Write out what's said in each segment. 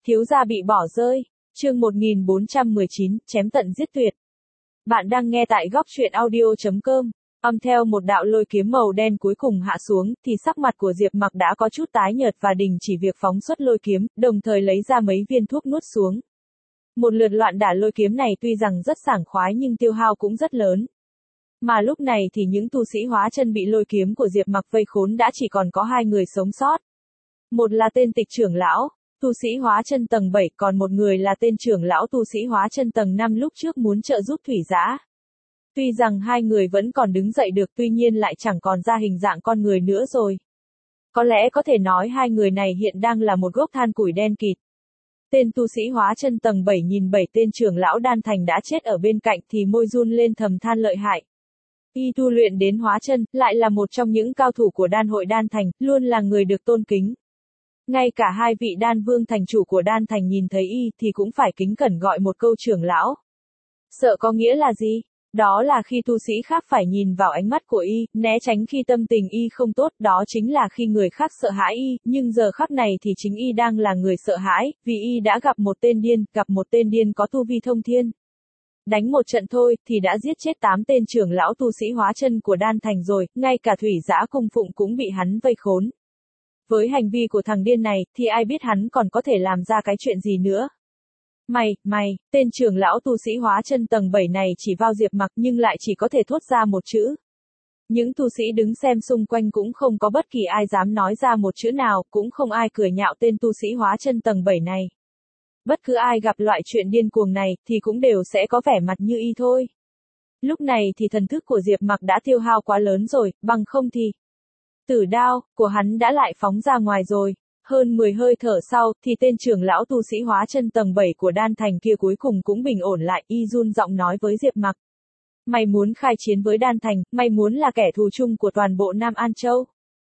Thiếu gia bị bỏ rơi. Chương 1419, chém tận giết tuyệt. Bạn đang nghe tại góc truyện audio.com. Âm theo một đạo lôi kiếm màu đen cuối cùng hạ xuống, thì sắc mặt của Diệp Mặc đã có chút tái nhợt và đình chỉ việc phóng xuất lôi kiếm, đồng thời lấy ra mấy viên thuốc nuốt xuống. Một lượt loạn đả lôi kiếm này tuy rằng rất sảng khoái nhưng tiêu hao cũng rất lớn. Mà lúc này thì những tu sĩ hóa chân bị lôi kiếm của Diệp Mặc vây khốn đã chỉ còn có hai người sống sót. Một là tên Tịch trưởng lão, tu sĩ hóa chân tầng 7, còn một người là tên trưởng lão tu sĩ hóa chân tầng 5 lúc trước muốn trợ giúp Thủy Dã. Tuy rằng hai người vẫn còn đứng dậy được, tuy nhiên lại chẳng còn ra hình dạng con người nữa rồi. Có lẽ có thể nói hai người này hiện đang là một gốc than củi đen kịt. Tên tu sĩ hóa chân tầng 7 nhìn 7 tên trưởng lão đan thành đã chết ở bên cạnh thì môi run lên thầm than lợi hại. Y tu luyện đến hóa chân, lại là một trong những cao thủ của đan hội đan thành, luôn là người được tôn kính. Ngay cả hai vị đan vương thành chủ của đan thành nhìn thấy y thì cũng phải kính cẩn gọi một câu trưởng lão. Sợ có nghĩa là gì? Đó là khi tu sĩ khác phải nhìn vào ánh mắt của y, né tránh khi tâm tình y không tốt, đó chính là khi người khác sợ hãi y, nhưng giờ khắc này thì chính y đang là người sợ hãi, vì y đã gặp một tên điên có tu vi thông thiên. Đánh một trận thôi, thì đã giết chết 8 tên trưởng lão tu sĩ hóa chân của đan thành rồi, ngay cả Thủy Dã cung phụng cũng bị hắn vây khốn. Với hành vi của thằng điên này, thì ai biết hắn còn có thể làm ra cái chuyện gì nữa. Mày, tên trưởng lão tu sĩ hóa chân tầng 7 này chỉ vào Diệp Mặc nhưng lại chỉ có thể thốt ra một chữ. Những tu sĩ đứng xem xung quanh cũng không có bất kỳ ai dám nói ra một chữ nào, cũng không ai cười nhạo tên tu sĩ hóa chân tầng 7 này. Bất cứ ai gặp loại chuyện điên cuồng này, thì cũng đều sẽ có vẻ mặt như y thôi. Lúc này thì thần thức của Diệp Mặc đã tiêu hao quá lớn rồi, bằng không thì tử đao của hắn đã lại phóng ra ngoài rồi. Hơn 10 hơi thở sau, thì tên trưởng lão tu sĩ hóa chân tầng 7 của đan thành kia cuối cùng cũng bình ổn lại, y run giọng nói với Diệp Mặc. Mày muốn khai chiến với đan thành, mày muốn là kẻ thù chung của toàn bộ Nam An Châu.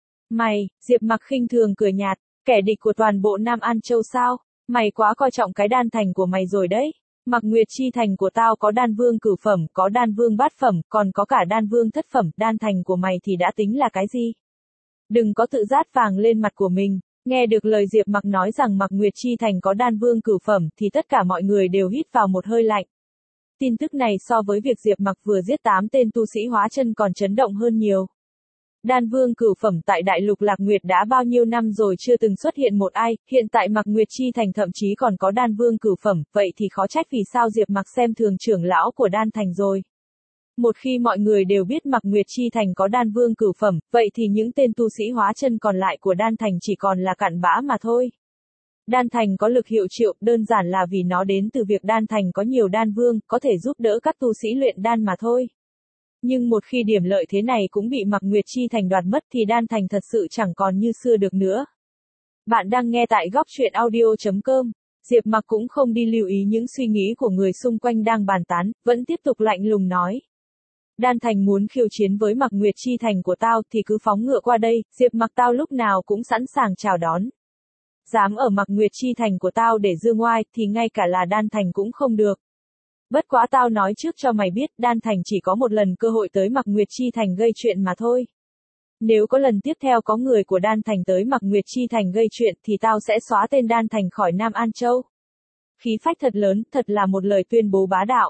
Diệp Mặc khinh thường cười nhạt, kẻ địch của toàn bộ Nam An Châu sao? Mày quá coi trọng cái đan thành của mày rồi đấy. Mặc Nguyệt chi thành của tao có đan vương cửu phẩm, có đan vương bát phẩm, còn có cả đan vương thất phẩm, đan thành của mày thì đã tính là cái gì? Đừng có tự rát vàng lên mặt của mình. Nghe được lời Diệp Mặc nói rằng Mặc Nguyệt chi thành có đan vương cửu phẩm thì tất cả mọi người đều hít vào một hơi lạnh. Tin tức này so với việc Diệp Mặc vừa giết 8 tên tu sĩ hóa chân còn chấn động hơn nhiều. Đan vương cửu phẩm tại đại lục Lạc Nguyệt đã bao nhiêu năm rồi chưa từng xuất hiện một ai, hiện tại Mặc Nguyệt chi thành thậm chí còn có đan vương cửu phẩm, vậy thì khó trách vì sao Diệp Mặc xem thường trưởng lão của đan thành rồi. Một khi mọi người đều biết Mặc Nguyệt chi thành có đan vương cửu phẩm, vậy thì những tên tu sĩ hóa chân còn lại của đan thành chỉ còn là cặn bã mà thôi. Đan thành có lực hiệu triệu, đơn giản là vì nó đến từ việc đan thành có nhiều đan vương, có thể giúp đỡ các tu sĩ luyện đan mà thôi. Nhưng một khi điểm lợi thế này cũng bị Mặc Nguyệt chi thành đoạt mất thì đan thành thật sự chẳng còn như xưa được nữa. Bạn đang nghe tại góc truyện audio.com. Diệp Mặc cũng không đi lưu ý những suy nghĩ của người xung quanh đang bàn tán, vẫn tiếp tục lạnh lùng nói. Đan thành muốn khiêu chiến với Mặc Nguyệt chi thành của tao thì cứ phóng ngựa qua đây, Diệp Mặc tao lúc nào cũng sẵn sàng chào đón. Dám ở Mặc Nguyệt chi thành của tao để dương oai thì ngay cả là đan thành cũng không được. Bất quá tao nói trước cho mày biết, đan thành chỉ có một lần cơ hội tới Mặc Nguyệt chi thành gây chuyện mà thôi. Nếu có lần tiếp theo có người của đan thành tới Mặc Nguyệt chi thành gây chuyện thì tao sẽ xóa tên đan thành khỏi Nam An Châu. Khí phách thật lớn, thật là một lời tuyên bố bá đạo.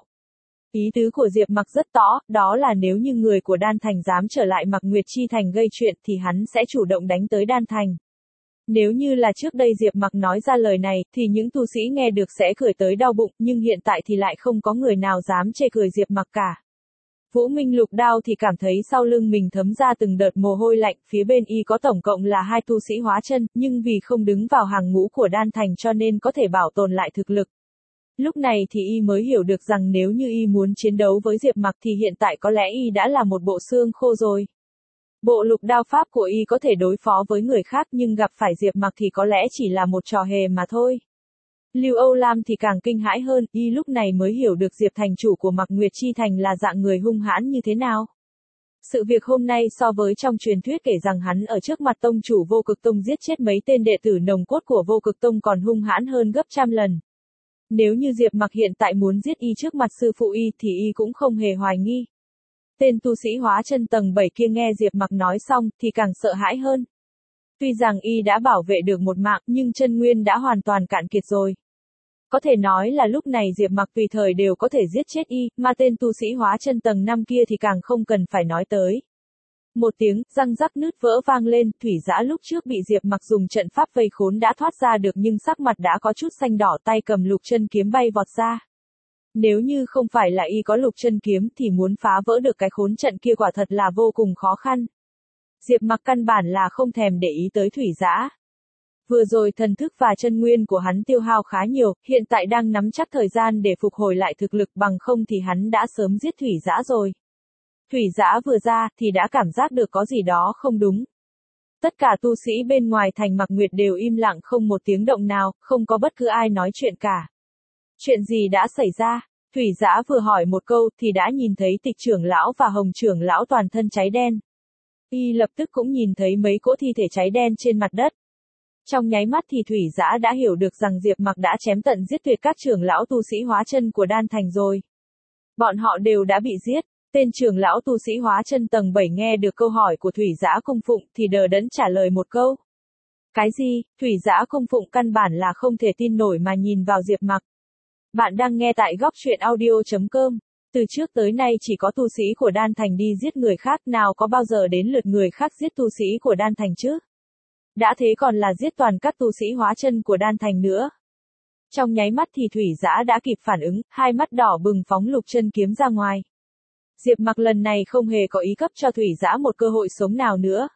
Ý tứ của Diệp Mặc rất rõ, đó là nếu như người của đan thành dám trở lại Mặc Nguyệt chi thành gây chuyện thì hắn sẽ chủ động đánh tới đan thành. Nếu như là trước đây Diệp Mặc nói ra lời này, thì những tu sĩ nghe được sẽ cười tới đau bụng, nhưng hiện tại thì lại không có người nào dám chê cười Diệp Mặc cả. Vũ Minh Lục Đao thì cảm thấy sau lưng mình thấm ra từng đợt mồ hôi lạnh, phía bên y có tổng cộng là 2 tu sĩ hóa chân, nhưng vì không đứng vào hàng ngũ của đan thành cho nên có thể bảo tồn lại thực lực. Lúc này thì y mới hiểu được rằng nếu như y muốn chiến đấu với Diệp Mặc thì hiện tại có lẽ y đã là một bộ xương khô rồi. Bộ lục đao pháp của y có thể đối phó với người khác nhưng gặp phải Diệp Mặc thì có lẽ chỉ là một trò hề mà thôi. Lưu Âu Lam thì càng kinh hãi hơn, y lúc này mới hiểu được Diệp thành chủ của Mặc Nguyệt chi thành là dạng người hung hãn như thế nào. Sự việc hôm nay so với trong truyền thuyết kể rằng hắn ở trước mặt tông chủ Vô Cực Tông giết chết mấy tên đệ tử nòng cốt của Vô Cực Tông còn hung hãn hơn gấp trăm lần. Nếu như Diệp Mặc hiện tại muốn giết y trước mặt sư phụ y thì y cũng không hề hoài nghi. Tên tu sĩ hóa chân tầng 7 kia nghe Diệp Mặc nói xong thì càng sợ hãi hơn. Tuy rằng y đã bảo vệ được một mạng, nhưng chân nguyên đã hoàn toàn cạn kiệt rồi. Có thể nói là lúc này Diệp Mặc tùy thời đều có thể giết chết y, mà tên tu sĩ hóa chân tầng 5 kia thì càng không cần phải nói tới. Một tiếng, răng rắc nứt vỡ vang lên, Thủy Dã lúc trước bị Diệp Mặc dùng trận pháp vây khốn đã thoát ra được nhưng sắc mặt đã có chút xanh đỏ, tay cầm lục chân kiếm bay vọt ra. Nếu như không phải là y có lục chân kiếm thì muốn phá vỡ được cái khốn trận kia quả thật là vô cùng khó khăn. Diệp Mặc căn bản là không thèm để ý tới Thủy Dã. Vừa rồi thần thức và chân nguyên của hắn tiêu hao khá nhiều, hiện tại đang nắm chắc thời gian để phục hồi lại thực lực, bằng không thì hắn đã sớm giết Thủy Dã rồi. Thủy Dã vừa ra thì đã cảm giác được có gì đó không đúng. Tất cả tu sĩ bên ngoài thành Mạc Nguyệt đều im lặng không một tiếng động nào, không có bất cứ ai nói chuyện cả. Chuyện gì đã xảy ra? Thủy Dã vừa hỏi một câu thì đã nhìn thấy Tịch trưởng lão và Hồng trưởng lão toàn thân cháy đen. Y lập tức cũng nhìn thấy mấy cỗ thi thể cháy đen trên mặt đất. Trong nháy mắt thì Thủy Dã đã hiểu được rằng Diệp Mặc đã chém tận giết tuyệt các trưởng lão tu sĩ hóa chân của Đan Thành rồi. Bọn họ đều đã bị giết. Tên trưởng lão tu sĩ hóa chân tầng 7 nghe được câu hỏi của Thủy Dã Cung Phụng thì đờ đẫn trả lời một câu. Cái gì? Thủy Dã Cung Phụng căn bản là không thể tin nổi mà nhìn vào Diệp Mặc. Bạn đang nghe tại góc truyện audio.com. Từ trước tới nay chỉ có tu sĩ của Đan Thành đi giết người khác, nào có bao giờ đến lượt người khác giết tu sĩ của Đan Thành chứ? Đã thế còn là giết toàn các tu sĩ hóa chân của Đan Thành nữa. Trong nháy mắt thì Thủy Dã đã kịp phản ứng, hai mắt đỏ bừng phóng lục chân kiếm ra ngoài. Diệp Mặc lần này không hề có ý cấp cho Thủy Dã một cơ hội sống nào nữa.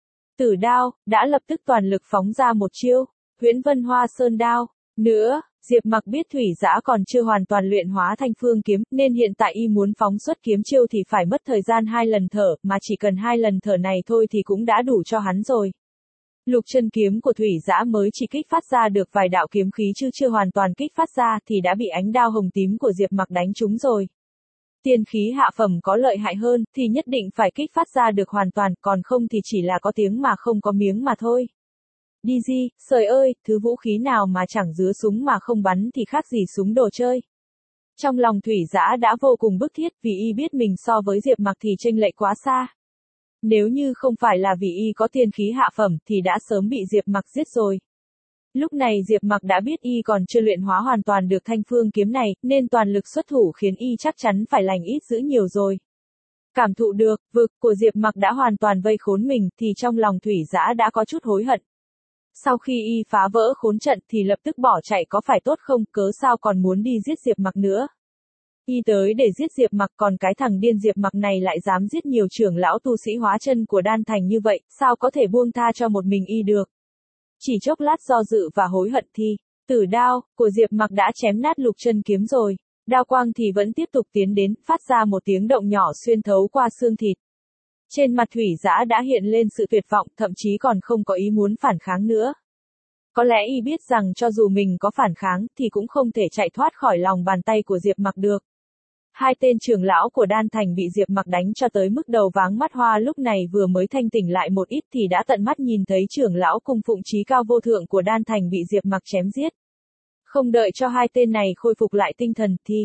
Tử đao, đã lập tức toàn lực phóng ra một chiêu, Huyễn Vân Hoa Sơn đao. Nữa, Diệp Mặc biết Thủy Dã còn chưa hoàn toàn luyện hóa Thanh Phương kiếm, nên hiện tại y muốn phóng xuất kiếm chiêu thì phải mất thời gian 2 lần thở, mà chỉ cần 2 lần thở này thôi thì cũng đã đủ cho hắn rồi. Lục chân kiếm của Thủy Dã mới chỉ kích phát ra được vài đạo kiếm khí chứ chưa hoàn toàn kích phát ra thì đã bị ánh đao hồng tím của Diệp Mặc đánh trúng rồi. Tiên khí hạ phẩm có lợi hại hơn thì nhất định phải kích phát ra được hoàn toàn, còn không thì chỉ là có tiếng mà không có miếng mà thôi. Đi gì, trời ơi, thứ vũ khí nào mà chẳng dứa súng mà không bắn thì khác gì súng đồ chơi. Trong lòng Thủy Dã đã vô cùng bức thiết vì y biết mình so với Diệp Mặc thì chênh lệch quá xa. Nếu như không phải là vì y có tiên khí hạ phẩm thì đã sớm bị Diệp Mặc giết rồi. Lúc này Diệp Mặc đã biết y còn chưa luyện hóa hoàn toàn được Thanh Phương kiếm này, nên toàn lực xuất thủ khiến y chắc chắn phải lành ít dữ nhiều rồi. Cảm thụ được, vực của Diệp Mặc đã hoàn toàn vây khốn mình thì trong lòng Thủy Dã đã có chút hối hận. Sau khi y phá vỡ khốn trận thì lập tức bỏ chạy có phải tốt không, cớ sao còn muốn đi giết Diệp Mặc nữa. Y tới để giết Diệp Mặc, còn cái thằng điên Diệp Mặc này lại dám giết nhiều trưởng lão tu sĩ hóa chân của Đan Thành như vậy, sao có thể buông tha cho một mình y được. Chỉ chốc lát do dự và hối hận thì, tử đao của Diệp Mặc đã chém nát lục chân kiếm rồi. Đao quang thì vẫn tiếp tục tiến đến, phát ra một tiếng động nhỏ xuyên thấu qua xương thịt. Trên mặt Thủy Dã đã hiện lên sự tuyệt vọng, thậm chí còn không có ý muốn phản kháng nữa. Có lẽ y biết rằng cho dù mình có phản kháng thì cũng không thể chạy thoát khỏi lòng bàn tay của Diệp Mặc được. Hai tên trưởng lão của Đan Thành bị Diệp Mặc đánh cho tới mức đầu váng mắt hoa, lúc này vừa mới thanh tỉnh lại một ít thì đã tận mắt nhìn thấy trưởng lão Cung Phụng chí cao vô thượng của Đan Thành bị Diệp Mặc chém giết. Không đợi cho hai tên này khôi phục lại tinh thần thì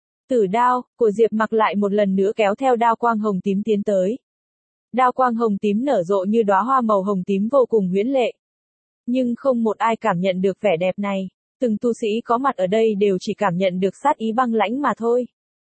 tử đao của Diệp Mặc lại một lần nữa kéo theo đao quang hồng tím tiến tới. Đao quang hồng tím nở rộ như đóa hoa màu hồng tím vô cùng huyễn lệ. Nhưng không một ai cảm nhận được vẻ đẹp này. Từng tu sĩ có mặt ở đây đều chỉ cảm nhận được sát ý băng lãnh mà thôi.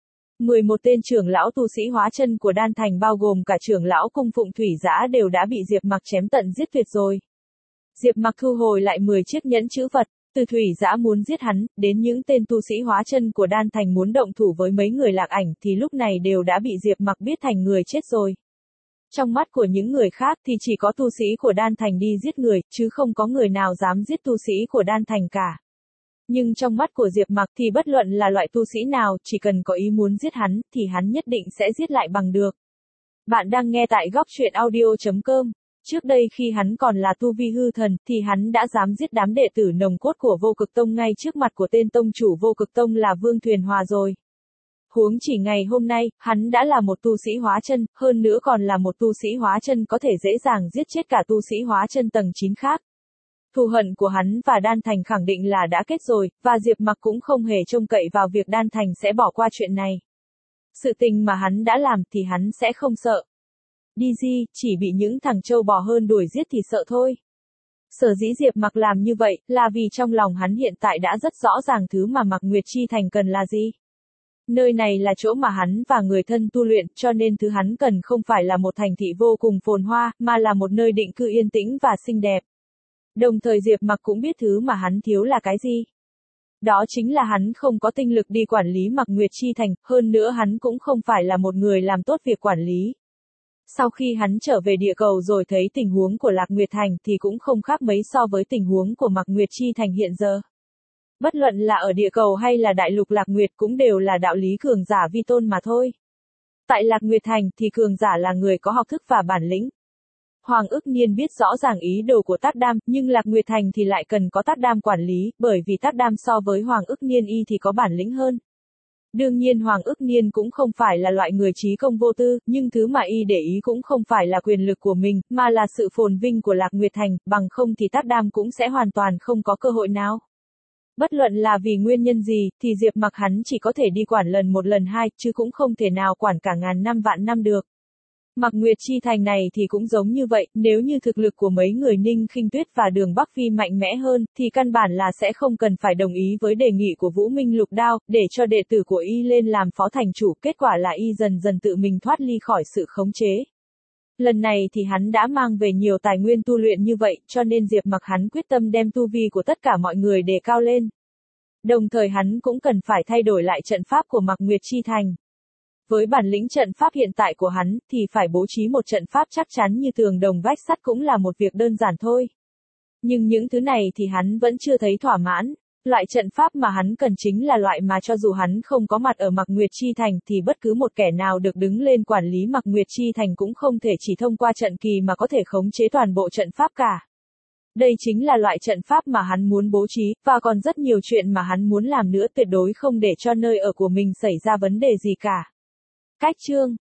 11 tên trưởng lão tu sĩ hóa chân của Đan Thành bao gồm cả trưởng lão Cung Phụng Thủy Dã đều đã bị Diệp Mặc chém tận giết tuyệt rồi. Diệp Mặc thu hồi lại 10 chiếc nhẫn chữ vật, từ Thủy Dã muốn giết hắn, đến những tên tu sĩ hóa chân của Đan Thành muốn động thủ với mấy người Lạc Ảnh thì lúc này đều đã bị Diệp Mặc biết thành người chết rồi. Trong mắt của những người khác thì chỉ có tu sĩ của Đan Thành đi giết người, chứ không có người nào dám giết tu sĩ của Đan Thành cả. Nhưng trong mắt của Diệp Mặc thì bất luận là loại tu sĩ nào, chỉ cần có ý muốn giết hắn, thì hắn nhất định sẽ giết lại bằng được. Bạn đang nghe tại góc truyện audio.com. Trước đây khi hắn còn là tu vi hư thần, thì hắn đã dám giết đám đệ tử nồng cốt của Vô Cực Tông ngay trước mặt của tên tông chủ Vô Cực Tông là Vương Thuyền Hòa rồi. Huống chỉ ngày hôm nay, hắn đã là một tu sĩ hóa chân, hơn nữa còn là một tu sĩ hóa chân có thể dễ dàng giết chết cả tu sĩ hóa chân tầng 9 khác. Thù hận của hắn và Đan Thành khẳng định là đã kết rồi, và Diệp Mặc cũng không hề trông cậy vào việc Đan Thành sẽ bỏ qua chuyện này. Sự tình mà hắn đã làm thì hắn sẽ không sợ. Đi gì, chỉ bị những thằng trâu bò hơn đuổi giết thì sợ thôi. Sở dĩ Diệp Mặc làm như vậy, là vì trong lòng hắn hiện tại đã rất rõ ràng thứ mà Mạc Nguyệt Chi Thành cần là gì. Nơi này là chỗ mà hắn và người thân tu luyện, cho nên thứ hắn cần không phải là một thành thị vô cùng phồn hoa, mà là một nơi định cư yên tĩnh và xinh đẹp. Đồng thời Diệp Mặc cũng biết thứ mà hắn thiếu là cái gì. Đó chính là hắn không có tinh lực đi quản lý Mạc Nguyệt Chi Thành, hơn nữa hắn cũng không phải là một người làm tốt việc quản lý. Sau khi hắn trở về địa cầu rồi thấy tình huống của Lạc Nguyệt Thành thì cũng không khác mấy so với tình huống của Mạc Nguyệt Chi Thành hiện giờ. Bất luận là ở địa cầu hay là đại lục Lạc Nguyệt cũng đều là đạo lý cường giả vi tôn mà thôi. Tại Lạc Nguyệt Thành thì cường giả là người có học thức và bản lĩnh. Hoàng Ức Niên biết rõ ràng ý đồ của Tát Đam, nhưng Lạc Nguyệt Thành thì lại cần có Tát Đam quản lý, bởi vì Tát Đam so với Hoàng Ức Niên y thì có bản lĩnh hơn. Đương nhiên Hoàng Ức Niên cũng không phải là loại người trí công vô tư, nhưng thứ mà y để ý cũng không phải là quyền lực của mình, mà là sự phồn vinh của Lạc Nguyệt Thành, bằng không thì Tát Đam cũng sẽ hoàn toàn không có cơ hội nào. Bất luận là vì nguyên nhân gì, thì Diệp Mặc hắn chỉ có thể đi quản lần một lần hai, chứ cũng không thể nào quản cả ngàn năm vạn năm được. Mạc Nguyệt Chi Thành này thì cũng giống như vậy, nếu như thực lực của mấy người Ninh Khinh Tuyết và Đường Bắc Phi mạnh mẽ hơn, thì căn bản là sẽ không cần phải đồng ý với đề nghị của Vũ Minh Lục Đao, để cho đệ tử của y lên làm phó thành chủ, kết quả là y dần dần tự mình thoát ly khỏi sự khống chế. Lần này thì hắn đã mang về nhiều tài nguyên tu luyện như vậy, cho nên Diệp Mặc hắn quyết tâm đem tu vi của tất cả mọi người đề cao lên. Đồng thời hắn cũng cần phải thay đổi lại trận pháp của Mạc Nguyệt Chi Thành. Với bản lĩnh trận pháp hiện tại của hắn, thì phải bố trí một trận pháp chắc chắn như tường đồng vách sắt cũng là một việc đơn giản thôi. Nhưng những thứ này thì hắn vẫn chưa thấy thỏa mãn. Loại trận pháp mà hắn cần chính là loại mà cho dù hắn không có mặt ở Mạc Nguyệt Chi Thành thì bất cứ một kẻ nào được đứng lên quản lý Mạc Nguyệt Chi Thành cũng không thể chỉ thông qua trận kỳ mà có thể khống chế toàn bộ trận pháp cả. Đây chính là loại trận pháp mà hắn muốn bố trí, và còn rất nhiều chuyện mà hắn muốn làm nữa, tuyệt đối không để cho nơi ở của mình xảy ra vấn đề gì cả. Cách chương